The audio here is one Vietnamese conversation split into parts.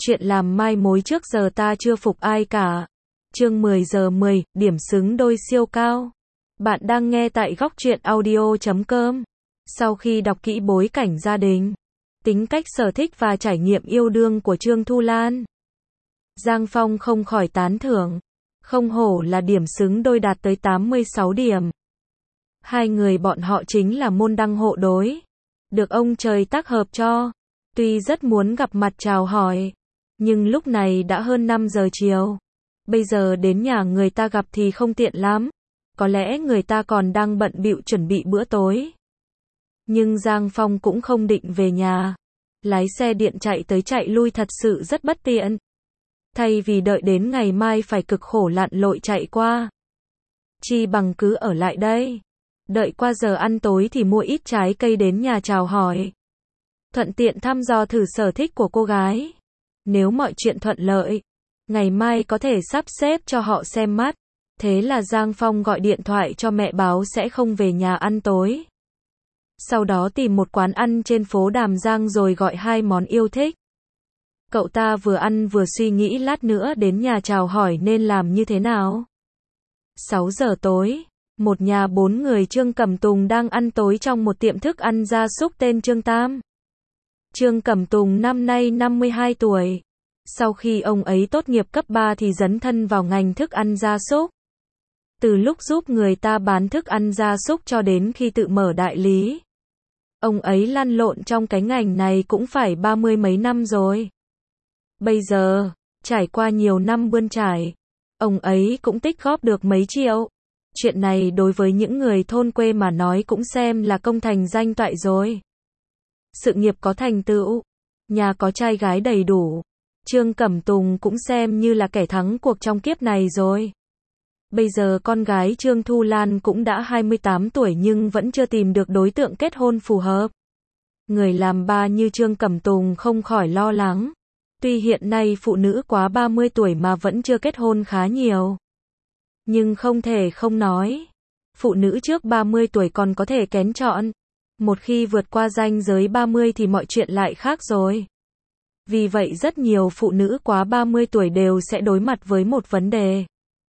Chuyện làm mai mối trước giờ ta chưa phục ai cả. Chương 10 giờ 10, điểm xứng đôi siêu cao. Bạn đang nghe tại góc truyện audio.com. Sau khi đọc kỹ bối cảnh gia đình, tính cách sở thích và trải nghiệm yêu đương của Trương Thu Lan, Giang Phong không khỏi tán thưởng. Không hổ là điểm xứng đôi đạt tới 86 điểm. Hai người bọn họ chính là môn đăng hộ đối. Được ông trời tác hợp cho. Tuy rất muốn gặp mặt chào hỏi, nhưng lúc này đã hơn 5 giờ chiều. Bây giờ đến nhà người ta gặp thì không tiện lắm. Có lẽ người ta còn đang bận bịu chuẩn bị bữa tối. Nhưng Giang Phong cũng không định về nhà. Lái xe điện chạy tới chạy lui thật sự rất bất tiện. Thay vì đợi đến ngày mai phải cực khổ lặn lội chạy qua, chi bằng cứ ở lại đây. Đợi qua giờ ăn tối thì mua ít trái cây đến nhà chào hỏi. Thuận tiện thăm dò thử sở thích của cô gái. Nếu mọi chuyện thuận lợi, ngày mai có thể sắp xếp cho họ xem mắt. Thế là Giang Phong gọi điện thoại cho mẹ báo sẽ không về nhà ăn tối. Sau đó tìm một quán ăn trên phố Đàm Giang rồi gọi 2 món yêu thích. Cậu ta vừa ăn vừa suy nghĩ lát nữa đến nhà chào hỏi nên làm như thế nào. 6 giờ tối, một nhà 4 người Trương Cẩm Tùng đang ăn tối trong một tiệm thức ăn gia súc tên Trương Tam. Trương Cẩm Tùng năm nay 52 tuổi. Sau khi ông ấy tốt nghiệp cấp 3 thì dấn thân vào ngành thức ăn gia súc. Từ lúc giúp người ta bán thức ăn gia súc cho đến khi tự mở đại lý, ông ấy lăn lộn trong cái ngành này cũng phải 30 mấy năm rồi. Bây giờ, trải qua nhiều năm bươn trải, ông ấy cũng tích góp được mấy triệu. Chuyện này đối với những người thôn quê mà nói cũng xem là công thành danh toại rồi. Sự nghiệp có thành tựu, nhà có trai gái đầy đủ, Trương Cẩm Tùng cũng xem như là kẻ thắng cuộc trong kiếp này rồi. Bây giờ con gái Trương Thu Lan cũng đã 28 tuổi nhưng vẫn chưa tìm được đối tượng kết hôn phù hợp. Người làm ba như Trương Cẩm Tùng không khỏi lo lắng. Tuy hiện nay phụ nữ quá 30 tuổi mà vẫn chưa kết hôn khá nhiều. Nhưng không thể không nói, phụ nữ trước 30 tuổi còn có thể kén chọn. Một khi vượt qua ranh giới 30 thì mọi chuyện lại khác rồi. Vì vậy rất nhiều phụ nữ quá 30 tuổi đều sẽ đối mặt với một vấn đề.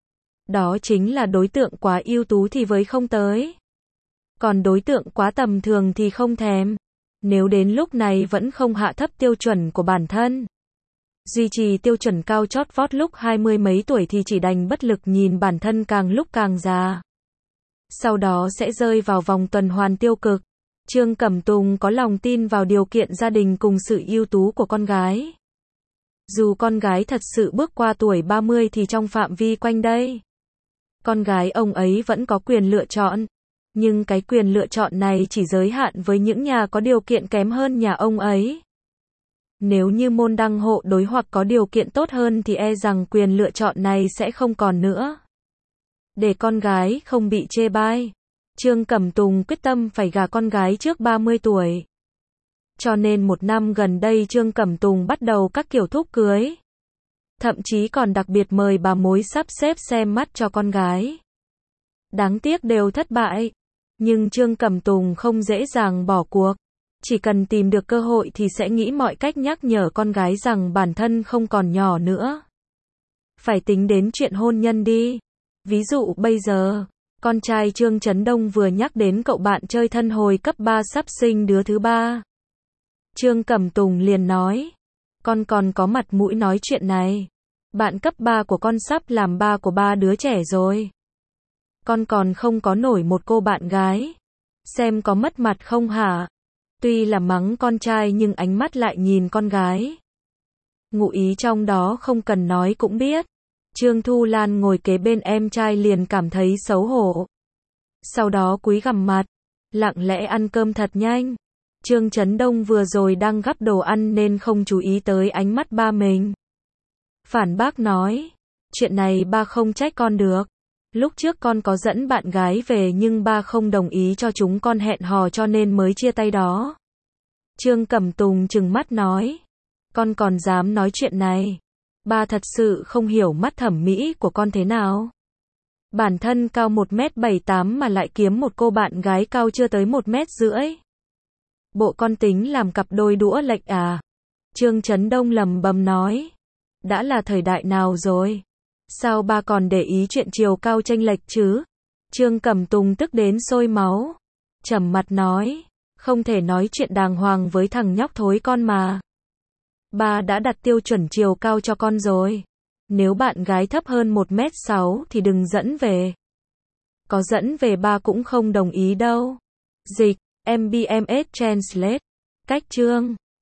Đó chính là đối tượng quá ưu tú thì với không tới. Còn đối tượng quá tầm thường thì không thèm. Nếu đến lúc này vẫn không hạ thấp tiêu chuẩn của bản thân, duy trì tiêu chuẩn cao chót vót lúc 20 mấy tuổi thì chỉ đành bất lực nhìn bản thân càng lúc càng già. Sau đó sẽ rơi vào vòng tuần hoàn tiêu cực. Trương Cẩm Tùng có lòng tin vào điều kiện gia đình cùng sự ưu tú của con gái. Dù con gái thật sự bước qua tuổi 30 thì trong phạm vi quanh đây, con gái ông ấy vẫn có quyền lựa chọn. Nhưng cái quyền lựa chọn này chỉ giới hạn với những nhà có điều kiện kém hơn nhà ông ấy. Nếu như môn đăng hộ đối hoặc có điều kiện tốt hơn thì e rằng quyền lựa chọn này sẽ không còn nữa. Để con gái không bị chê bai, Trương Cẩm Tùng quyết tâm phải gả con gái trước 30 tuổi. Cho nên một năm gần đây Trương Cẩm Tùng bắt đầu các kiểu thúc cưới. Thậm chí còn đặc biệt mời bà mối sắp xếp xem mắt cho con gái. Đáng tiếc đều thất bại. Nhưng Trương Cẩm Tùng không dễ dàng bỏ cuộc. Chỉ cần tìm được cơ hội thì sẽ nghĩ mọi cách nhắc nhở con gái rằng bản thân không còn nhỏ nữa. Phải tính đến chuyện hôn nhân đi. Ví dụ bây giờ, con trai Trương Trấn Đông vừa nhắc đến cậu bạn chơi thân hồi cấp 3 sắp sinh đứa thứ 3. Trương Cẩm Tùng liền nói, con còn có mặt mũi nói chuyện này. Bạn cấp 3 của con sắp làm ba của 3 đứa trẻ rồi. Con còn không có nổi một cô bạn gái. Xem có mất mặt không hả? Tuy là mắng con trai nhưng ánh mắt lại nhìn con gái. Ngụ ý trong đó không cần nói cũng biết. Trương Thu Lan ngồi kế bên em trai liền cảm thấy xấu hổ. Sau đó cúi gằm mặt, lặng lẽ ăn cơm thật nhanh. Trương Trấn Đông vừa rồi đang gắp đồ ăn nên không chú ý tới ánh mắt ba mình. Phản bác nói, chuyện này ba không trách con được. Lúc trước con có dẫn bạn gái về nhưng ba không đồng ý cho chúng con hẹn hò cho nên mới chia tay đó. Trương Cẩm Tùng trừng mắt nói, con còn dám nói chuyện này. Ba thật sự không hiểu mắt thẩm mỹ của con thế nào. Bản thân cao 1m78 mà lại kiếm một cô bạn gái cao chưa tới 1,5 m. Bộ con tính làm cặp đôi đũa lệch à? Trương Chấn Đông lẩm bẩm nói. Đã là thời đại nào rồi? Sao ba còn để ý chuyện chiều cao chênh lệch chứ? Trương Cẩm Tùng tức đến sôi máu. Trầm mặt nói. Không thể nói chuyện đàng hoàng với thằng nhóc thối con mà. Ba đã đặt tiêu chuẩn chiều cao cho con rồi. Nếu bạn gái thấp hơn 1m6 thì đừng dẫn về. Có dẫn về ba cũng không đồng ý đâu. Dịch, MBMS Translate. Cách chương